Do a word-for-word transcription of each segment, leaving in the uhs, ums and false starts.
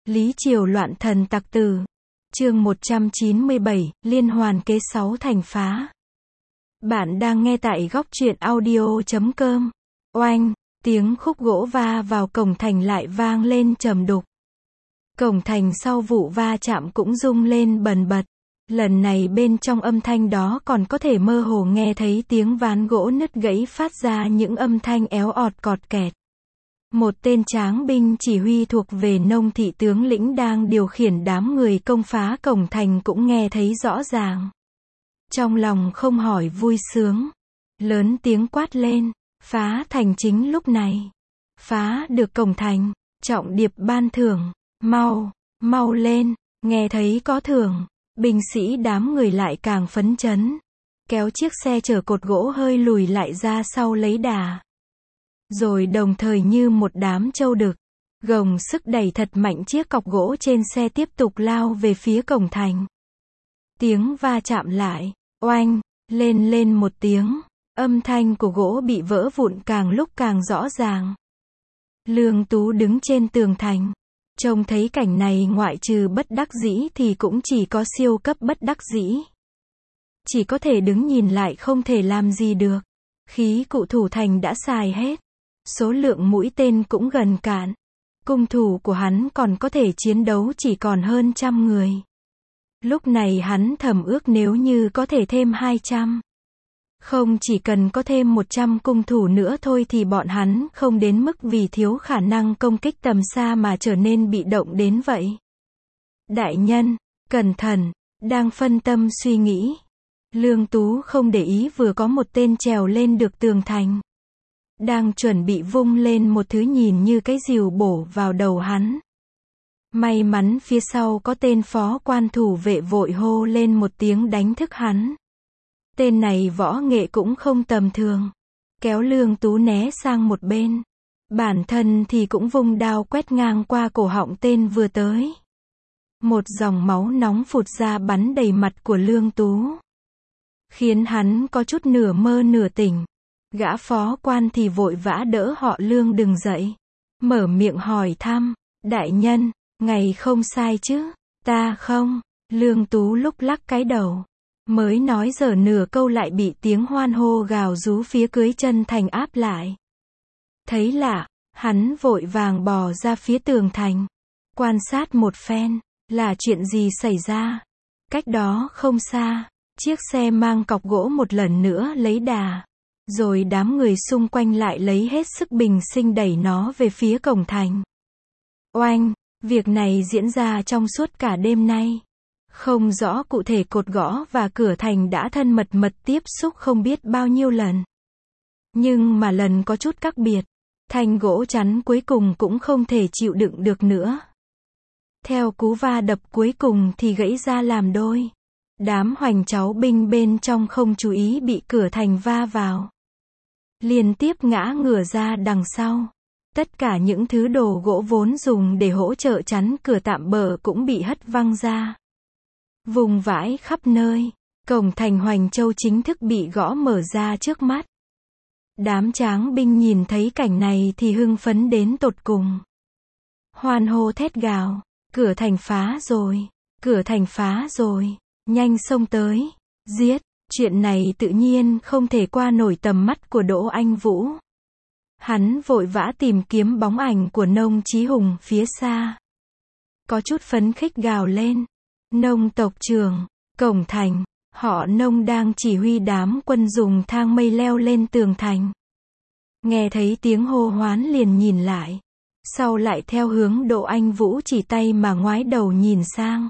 Lý Triều loạn thần tặc tử. Chương một trăm chín mươi bảy, liên hoàn kế sáu thành phá. Bạn đang nghe tại góc truyện audio chấm com. Oanh, tiếng khúc gỗ va vào cổng thành lại vang lên trầm đục. Cổng thành sau vụ va chạm cũng rung lên bần bật. Lần này bên trong âm thanh đó còn có thể mơ hồ nghe thấy tiếng ván gỗ nứt gãy phát ra những âm thanh éo ọt cọt kẹt. Một tên tráng binh chỉ huy thuộc về Nông thị tướng lĩnh đang điều khiển đám người công phá cổng thành cũng nghe thấy rõ ràng. Trong lòng không hỏi vui sướng, lớn tiếng quát lên, phá thành. Chính lúc này, phá được cổng thành, trọng điệp ban thưởng, mau, mau lên. Nghe thấy có thưởng, binh sĩ đám người lại càng phấn chấn, kéo chiếc xe chở cột gỗ hơi lùi lại ra sau lấy đà. Rồi đồng thời như một đám trâu đực, gồng sức đẩy thật mạnh chiếc cọc gỗ trên xe tiếp tục lao về phía cổng thành. Tiếng va chạm lại, oanh, lên lên một tiếng, âm thanh của gỗ bị vỡ vụn càng lúc càng rõ ràng. Lương Tú đứng trên tường thành, trông thấy cảnh này ngoại trừ bất đắc dĩ thì cũng chỉ có siêu cấp bất đắc dĩ. Chỉ có thể đứng nhìn lại không thể làm gì được. Khí cụ thủ thành đã xài hết. Số lượng mũi tên cũng gần cạn. Cung thủ của hắn còn có thể chiến đấu chỉ còn hơn trăm người. Lúc này hắn thầm ước nếu như có thể thêm hai trăm. Không chỉ cần có thêm một trăm cung thủ nữa thôi thì bọn hắn không đến mức vì thiếu khả năng công kích tầm xa mà trở nên bị động đến vậy. Đại nhân, cẩn thận, đang phân tâm suy nghĩ. Lương Tú không để ý vừa có một tên trèo lên được tường thành. Đang chuẩn bị vung lên một thứ nhìn như cái rìu bổ vào đầu hắn. May mắn phía sau có tên phó quan thủ vệ vội hô lên một tiếng đánh thức hắn. Tên này võ nghệ cũng không tầm thường. Kéo Lương Tú né sang một bên. Bản thân thì cũng vung đao quét ngang qua cổ họng tên vừa tới. Một dòng máu nóng phụt ra bắn đầy mặt của Lương Tú, khiến hắn có chút nửa mơ nửa tỉnh. Gã phó quan thì vội vã đỡ họ Lương đừng dậy. Mở miệng hỏi thăm, đại nhân, ngài không sai chứ? Ta không. Lương Tú lúc lắc cái đầu. Mới nói dở nửa câu lại bị tiếng hoan hô gào rú phía cưới chân thành áp lại. Thấy lạ, hắn vội vàng bò ra phía tường thành. Quan sát một phen, là chuyện gì xảy ra? Cách đó không xa, chiếc xe mang cọc gỗ một lần nữa lấy đà. Rồi đám người xung quanh lại lấy hết sức bình sinh đẩy nó về phía cổng thành. Oanh, việc này diễn ra trong suốt cả đêm nay. Không rõ cụ thể cột gõ và cửa thành đã thân mật mật tiếp xúc không biết bao nhiêu lần. Nhưng mà lần có chút khác biệt. Thanh gỗ chắn cuối cùng cũng không thể chịu đựng được nữa. Theo cú va đập cuối cùng thì gãy ra làm đôi. Đám hoành cháu binh bên trong không chú ý bị cửa thành va vào. Liên tiếp ngã ngửa ra đằng sau. Tất cả những thứ đồ gỗ vốn dùng để hỗ trợ chắn cửa tạm bợ cũng bị hất văng ra. Vùng vãi khắp nơi. Cổng thành Hoành Châu chính thức bị gõ mở ra trước mắt. Đám tráng binh nhìn thấy cảnh này thì hưng phấn đến tột cùng. Hoan hô thét gào. Cửa thành phá rồi. Cửa thành phá rồi. Nhanh xông tới. Giết. Chuyện này tự nhiên không thể qua nổi tầm mắt của Đỗ Anh Vũ. Hắn vội vã tìm kiếm bóng ảnh của Nông Chí Hùng phía xa. Có chút phấn khích gào lên. Nông tộc trưởng, cổng thành, họ Nông đang chỉ huy đám quân dùng thang mây leo lên tường thành. Nghe thấy tiếng hô hoán liền nhìn lại. Sau lại theo hướng Đỗ Anh Vũ chỉ tay mà ngoái đầu nhìn sang.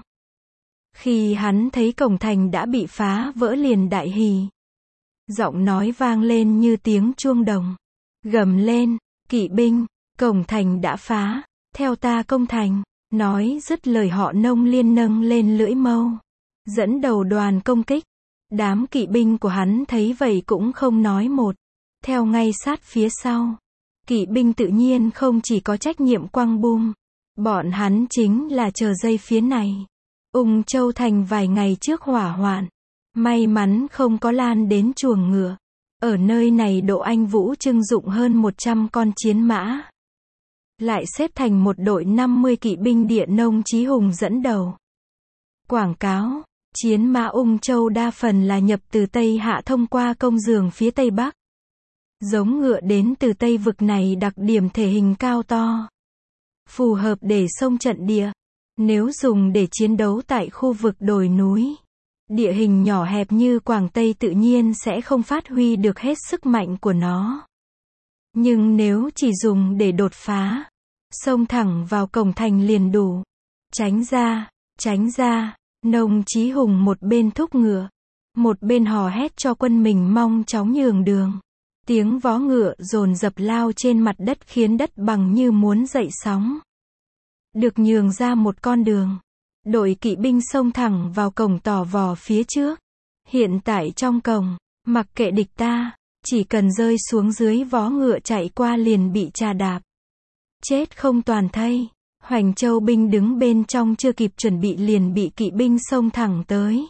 Khi hắn thấy cổng thành đã bị phá vỡ liền đại hỉ. Giọng nói vang lên như tiếng chuông đồng. Gầm lên, kỵ binh, cổng thành đã phá, theo ta công thành. Nói dứt lời họ Nông liên nâng lên lưỡi mâu, dẫn đầu đoàn công kích. Đám kỵ binh của hắn thấy vậy cũng không nói một, theo ngay sát phía sau. Kỵ binh tự nhiên không chỉ có trách nhiệm quăng bom, bọn hắn chính là chờ giây phía này. Ung Châu thành vài ngày trước hỏa hoạn, may mắn không có lan đến chuồng ngựa. Ở nơi này Đỗ Anh Vũ trưng dụng hơn một trăm con chiến mã. lại xếp thành một đội năm mươi kỵ binh địa Nông Chí Hùng dẫn đầu. Quảng cáo, chiến mã Ung Châu đa phần là nhập từ Tây Hạ thông qua công dường phía Tây Bắc. Giống ngựa đến từ Tây Vực này đặc điểm thể hình cao to, phù hợp để xông trận địa. Nếu dùng để chiến đấu tại khu vực đồi núi, địa hình nhỏ hẹp như Quảng Tây tự nhiên sẽ không phát huy được hết sức mạnh của nó. Nhưng nếu chỉ dùng để đột phá, xông thẳng vào cổng thành liền đủ. Tránh ra, tránh ra, Nông Chí Hùng một bên thúc ngựa, một bên hò hét cho quân mình mau chóng nhường đường. Tiếng vó ngựa dồn dập lao trên mặt đất khiến đất bằng như muốn dậy sóng. Được nhường ra một con đường. Đội kỵ binh xông thẳng vào cổng tỏ vò phía trước. Hiện tại trong cổng, mặc kệ địch ta, chỉ cần rơi xuống dưới vó ngựa chạy qua liền bị chà đạp. Chết không toàn thây. Hoành Châu binh đứng bên trong chưa kịp chuẩn bị liền bị kỵ binh xông thẳng tới.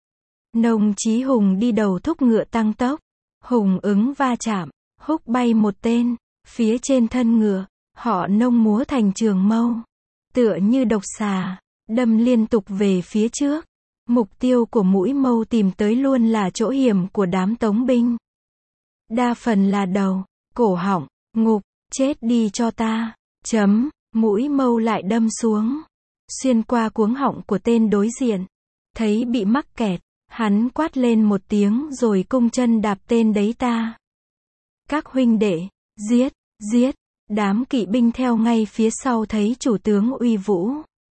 Nông Chí Hùng đi đầu thúc ngựa tăng tốc. Hùng ứng va chạm, húc bay một tên. Phía trên thân ngựa, họ Nông múa thành trường mâu, tựa như độc xà, đâm liên tục về phía trước. Mục tiêu của mũi mâu tìm tới luôn là chỗ hiểm của đám tống binh. Đa phần là đầu, cổ họng, ngục, chết đi cho ta. Chấm, mũi mâu lại đâm xuống, xuyên qua cuống họng của tên đối diện. Thấy bị mắc kẹt, hắn quát lên một tiếng rồi cung chân đạp tên đấy ta. Các huynh đệ, giết, giết. Đám kỵ binh theo ngay phía sau thấy chủ tướng uy vũ,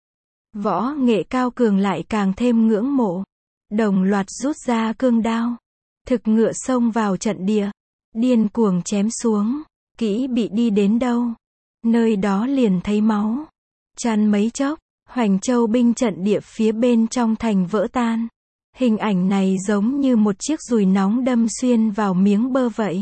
võ nghệ cao cường lại càng thêm ngưỡng mộ. Đồng loạt rút ra cương đao, thực ngựa xông vào trận địa, điên cuồng chém xuống. Kỹ bị đi đến đâu, nơi đó liền thấy máu. Chăn mấy chốc, Hoành Châu binh trận địa phía bên trong thành vỡ tan. Hình ảnh này giống như một chiếc dùi nóng đâm xuyên vào miếng bơ vậy.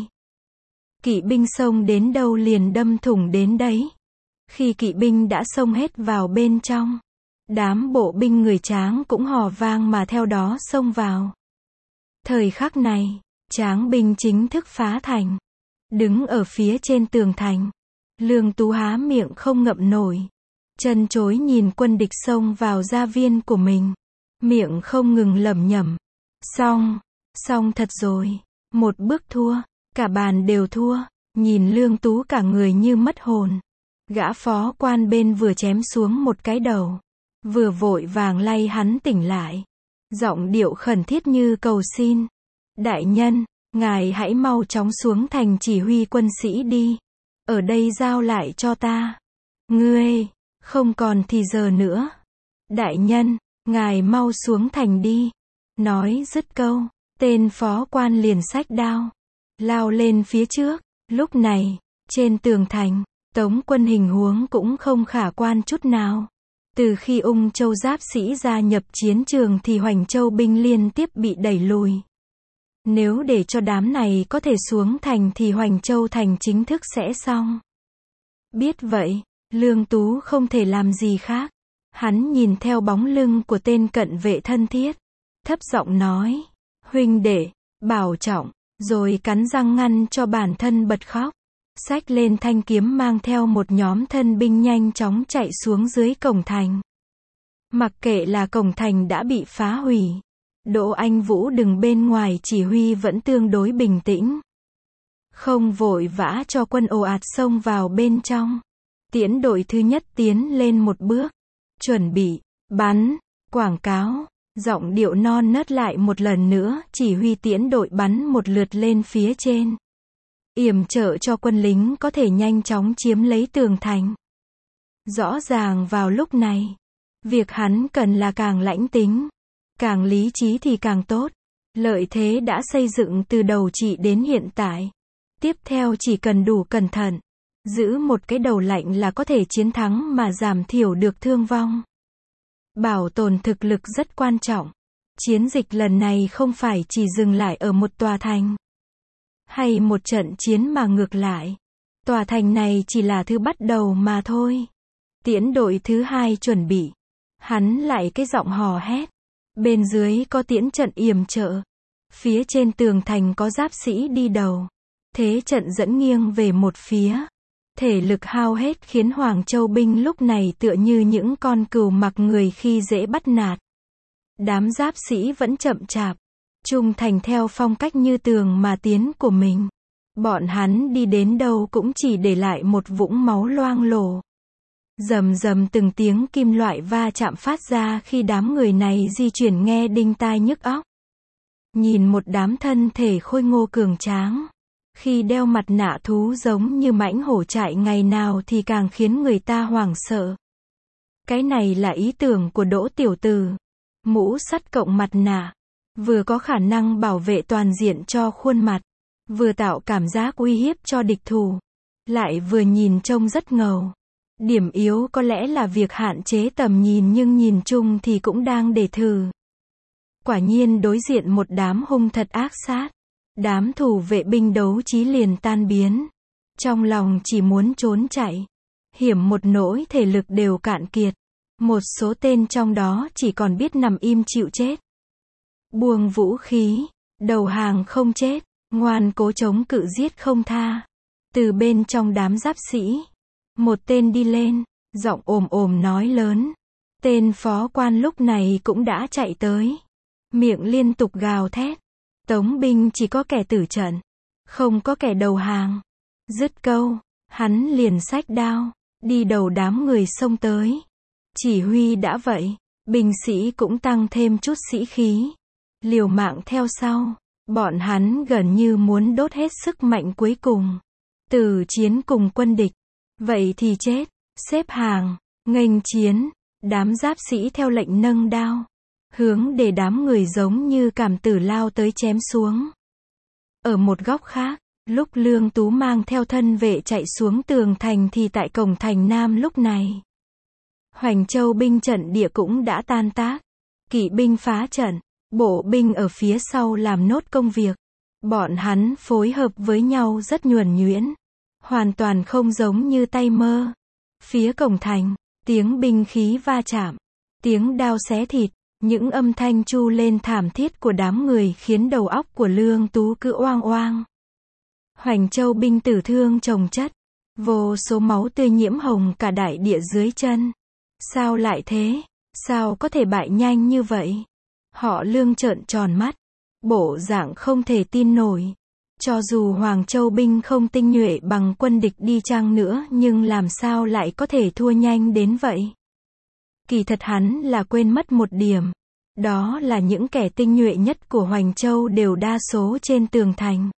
Kỵ binh xông đến đâu liền đâm thủng đến đấy. Khi kỵ binh đã xông hết vào bên trong, đám bộ binh người Tráng cũng hò vang mà theo đó xông vào. Thời khắc này, Tráng binh chính thức phá thành. Đứng ở phía trên tường thành, Lương Tú há miệng không ngậm nổi. Chân chối nhìn quân địch xông vào gia viên của mình. Miệng không ngừng lẩm nhẩm. Xong, xong thật rồi. Một bước thua, cả bàn đều thua. Nhìn Lương Tú cả người như mất hồn. Gã phó quan bên vừa chém xuống một cái đầu, vừa vội vàng lay hắn tỉnh lại. Giọng điệu khẩn thiết như cầu xin. Đại nhân, ngài hãy mau chóng xuống thành chỉ huy quân sĩ đi. Ở đây giao lại cho ta. Ngươi, không còn thì giờ nữa. Đại nhân, ngài mau xuống thành đi. Nói dứt câu, tên phó quan liền xách đao, lao lên phía trước. Lúc này, trên tường thành, Tống quân hình huống cũng không khả quan chút nào. Từ khi Ung Châu giáp sĩ gia nhập chiến trường thì Hoành Châu binh liên tiếp bị đẩy lùi. Nếu để cho đám này có thể xuống thành thì Hoành Châu thành chính thức sẽ xong. Biết vậy, Lương Tú không thể làm gì khác. Hắn nhìn theo bóng lưng của tên cận vệ thân thiết, thấp giọng nói, huynh đệ, bảo trọng, rồi cắn răng ngăn cho bản thân bật khóc. Xách lên thanh kiếm mang theo một nhóm thân binh nhanh chóng chạy xuống dưới cổng thành. Mặc kệ là cổng thành đã bị phá hủy, Đỗ Anh Vũ đứng bên ngoài chỉ huy vẫn tương đối bình tĩnh. Không vội vã cho quân ồ ạt xông vào bên trong. Tiễn đội thứ nhất tiến lên một bước. Chuẩn bị, bắn, quảng cáo, giọng điệu non nớt lại một lần nữa, chỉ huy tiễn đội bắn một lượt lên phía trên. Yểm trợ cho quân lính có thể nhanh chóng chiếm lấy tường thành. Rõ ràng vào lúc này, việc hắn cần là càng lãnh tính, càng lý trí thì càng tốt. Lợi thế đã xây dựng từ đầu trị đến hiện tại. Tiếp theo chỉ cần đủ cẩn thận, giữ một cái đầu lạnh là có thể chiến thắng mà giảm thiểu được thương vong. Bảo tồn thực lực rất quan trọng. Chiến dịch lần này không phải chỉ dừng lại ở một tòa thành hay một trận chiến mà ngược lại, tòa thành này chỉ là thứ bắt đầu mà thôi. Tiễn đội thứ hai chuẩn bị. Hắn lại cái giọng hò hét. Bên dưới có tiễn trận yểm trợ. Phía trên tường thành có giáp sĩ đi đầu. Thế trận dẫn nghiêng về một phía. Thể lực hao hết khiến Hoàng Châu binh lúc này tựa như những con cừu mặc người khi dễ bắt nạt. Đám giáp sĩ vẫn chậm chạp, trung thành theo phong cách như tường mà tiến của mình. Bọn hắn đi đến đâu cũng chỉ để lại một vũng máu loang lổ. Rầm rầm từng tiếng kim loại va chạm phát ra khi đám người này di chuyển nghe đinh tai nhức óc. Nhìn một đám thân thể khôi ngô cường tráng, khi đeo mặt nạ thú giống như mãnh hổ chạy ngày nào thì càng khiến người ta hoảng sợ. Cái này là ý tưởng của Đỗ tiểu tử. Mũ sắt cộng mặt nạ, vừa có khả năng bảo vệ toàn diện cho khuôn mặt, vừa tạo cảm giác uy hiếp cho địch thủ, lại vừa nhìn trông rất ngầu. Điểm yếu có lẽ là việc hạn chế tầm nhìn, nhưng nhìn chung thì cũng đang để thử. Quả nhiên đối diện một đám hung thật ác sát. Đám thủ vệ binh đấu trí liền tan biến. Trong lòng chỉ muốn trốn chạy. Hiểm một nỗi thể lực đều cạn kiệt. Một số tên trong đó chỉ còn biết nằm im chịu chết. Buông vũ khí, đầu hàng không chết, ngoan cố chống cự giết không tha. Từ bên trong đám giáp sĩ, một tên đi lên, giọng ồm ồm nói lớn. Tên phó quan lúc này cũng đã chạy tới. Miệng liên tục gào thét. Tống binh chỉ có kẻ tử trận, không có kẻ đầu hàng. Dứt câu, hắn liền xách đao, đi đầu đám người xông tới. Chỉ huy đã vậy, binh sĩ cũng tăng thêm chút sĩ khí. Liều mạng theo sau, bọn hắn gần như muốn đốt hết sức mạnh cuối cùng. Từ chiến cùng quân địch, vậy thì chết, xếp hàng, nghênh chiến, đám giáp sĩ theo lệnh nâng đao. Hướng để đám người giống như cảm tử lao tới chém xuống. Ở một góc khác, lúc Lương Tú mang theo thân vệ chạy xuống tường thành thì tại cổng thành Nam lúc này, Hoành Châu binh trận địa cũng đã tan tác. Kỵ binh phá trận, bộ binh ở phía sau làm nốt công việc. Bọn hắn phối hợp với nhau rất nhuần nhuyễn, hoàn toàn không giống như tay mơ. Phía cổng thành, tiếng binh khí va chạm, tiếng đao xé thịt. Những âm thanh chu lên thảm thiết của đám người khiến đầu óc của Lương Tú cứ oang oang. Hoành Châu binh tử thương chồng chất, vô số máu tươi nhiễm hồng cả đại địa dưới chân. Sao lại thế? Sao có thể bại nhanh như vậy? Họ Lương trợn tròn mắt, bộ dạng không thể tin nổi. Cho dù Hoàng Châu binh không tinh nhuệ bằng quân địch đi chăng nữa, nhưng làm sao lại có thể thua nhanh đến vậy? Kỳ thật hắn là quên mất một điểm. Đó là những kẻ tinh nhuệ nhất của Hoành Châu đều đa số trên tường thành.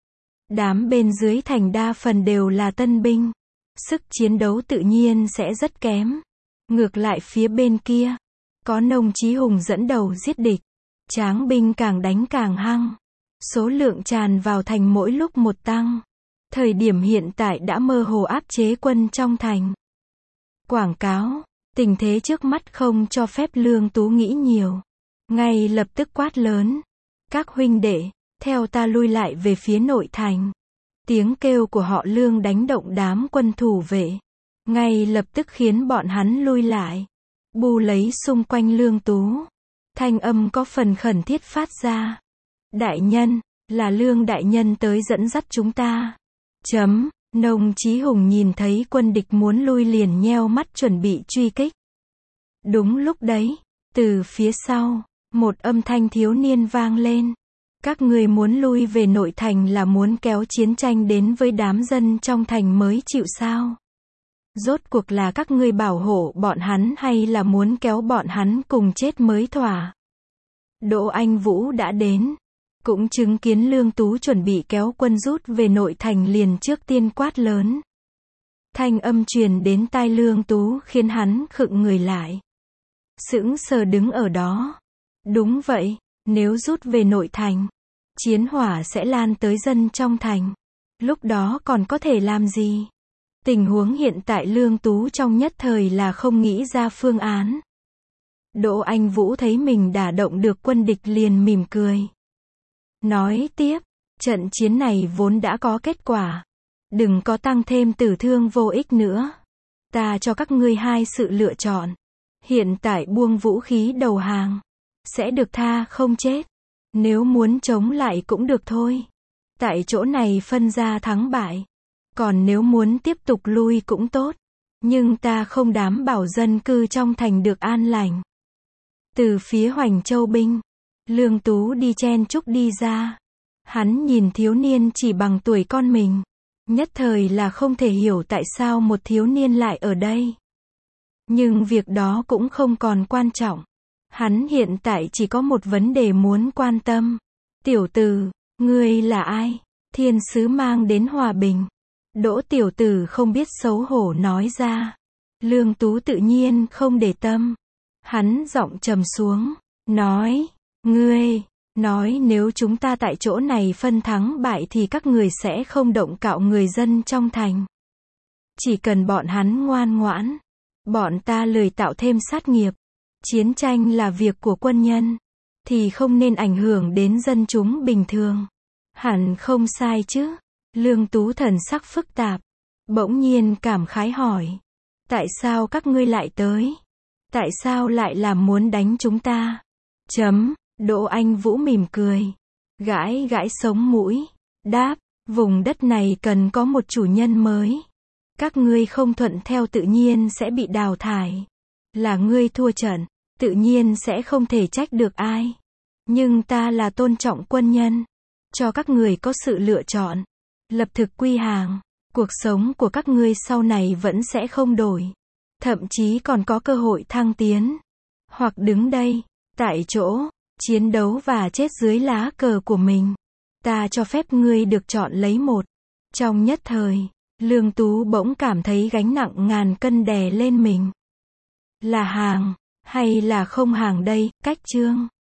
Đám bên dưới thành đa phần đều là tân binh. Sức chiến đấu tự nhiên sẽ rất kém. Ngược lại phía bên kia, có Nông Chí Hùng dẫn đầu giết địch. Tráng binh càng đánh càng hăng. Số lượng tràn vào thành mỗi lúc một tăng. Thời điểm hiện tại đã mơ hồ áp chế quân trong thành. Quảng cáo. Tình thế trước mắt không cho phép Lương Tú nghĩ nhiều. Ngay lập tức quát lớn. Các huynh đệ, theo ta lui lại về phía nội thành. Tiếng kêu của họ Lương đánh động đám quân thủ vệ. Ngay lập tức khiến bọn hắn lui lại. Bu lấy xung quanh Lương Tú. Thanh âm có phần khẩn thiết phát ra. Đại nhân, là Lương đại nhân tới dẫn dắt chúng ta. Chấm. Nông Chí Hùng nhìn thấy quân địch muốn lui liền nheo mắt chuẩn bị truy kích. Đúng lúc đấy, từ phía sau, một âm thanh thiếu niên vang lên. Các ngươi muốn lui về nội thành là muốn kéo chiến tranh đến với đám dân trong thành mới chịu sao? Rốt cuộc là các ngươi bảo hộ bọn hắn hay là muốn kéo bọn hắn cùng chết mới thỏa? Đỗ Anh Vũ đã đến. Cũng chứng kiến Lương Tú chuẩn bị kéo quân rút về nội thành liền trước tiên quát lớn. Thanh âm truyền đến tai Lương Tú khiến hắn khựng người lại. Sững sờ đứng ở đó. Đúng vậy, nếu rút về nội thành, chiến hỏa sẽ lan tới dân trong thành. Lúc đó còn có thể làm gì? Tình huống hiện tại Lương Tú trong nhất thời là không nghĩ ra phương án. Đỗ Anh Vũ thấy mình đả động được quân địch liền mỉm cười. Nói tiếp, trận chiến này vốn đã có kết quả. Đừng có tăng thêm tử thương vô ích nữa. Ta cho các ngươi hai sự lựa chọn. Hiện tại buông vũ khí đầu hàng. Sẽ được tha không chết. Nếu muốn chống lại cũng được thôi. Tại chỗ này phân ra thắng bại. Còn nếu muốn tiếp tục lui cũng tốt. Nhưng ta không đảm bảo dân cư trong thành được an lành. Từ phía Hoành Châu binh, Lương Tú đi chen chúc đi ra. Hắn nhìn thiếu niên chỉ bằng tuổi con mình. Nhất thời là không thể hiểu tại sao một thiếu niên lại ở đây. Nhưng việc đó cũng không còn quan trọng. Hắn hiện tại chỉ có một vấn đề muốn quan tâm. Tiểu tử, ngươi là ai? Thiên sứ mang đến hòa bình. Đỗ tiểu tử không biết xấu hổ nói ra. Lương Tú tự nhiên không để tâm. Hắn giọng trầm xuống, nói, ngươi, nói nếu chúng ta tại chỗ này phân thắng bại thì các người sẽ không động cạo người dân trong thành. Chỉ cần bọn hắn ngoan ngoãn, bọn ta lười tạo thêm sát nghiệp. Chiến tranh là việc của quân nhân, thì không nên ảnh hưởng đến dân chúng bình thường. Hẳn không sai chứ? Lương Tú thần sắc phức tạp, bỗng nhiên cảm khái hỏi. Tại sao các ngươi lại tới? Tại sao lại làm muốn đánh chúng ta? Chấm, Đỗ Anh Vũ mỉm cười, gãi gãi sống mũi, đáp, vùng đất này cần có một chủ nhân mới. Các ngươi không thuận theo tự nhiên sẽ bị đào thải. Là ngươi thua trận, tự nhiên sẽ không thể trách được ai. Nhưng ta là tôn trọng quân nhân, cho các người có sự lựa chọn. Lập thực quy hàng, cuộc sống của các ngươi sau này vẫn sẽ không đổi. Thậm chí còn có cơ hội thăng tiến. Hoặc đứng đây, tại chỗ, chiến đấu và chết dưới lá cờ của mình. Ta cho phép ngươi được chọn lấy một. Trong nhất thời, Lương Tú bỗng cảm thấy gánh nặng ngàn cân đè lên mình. Là hàng, hay là không hàng đây, cách chương.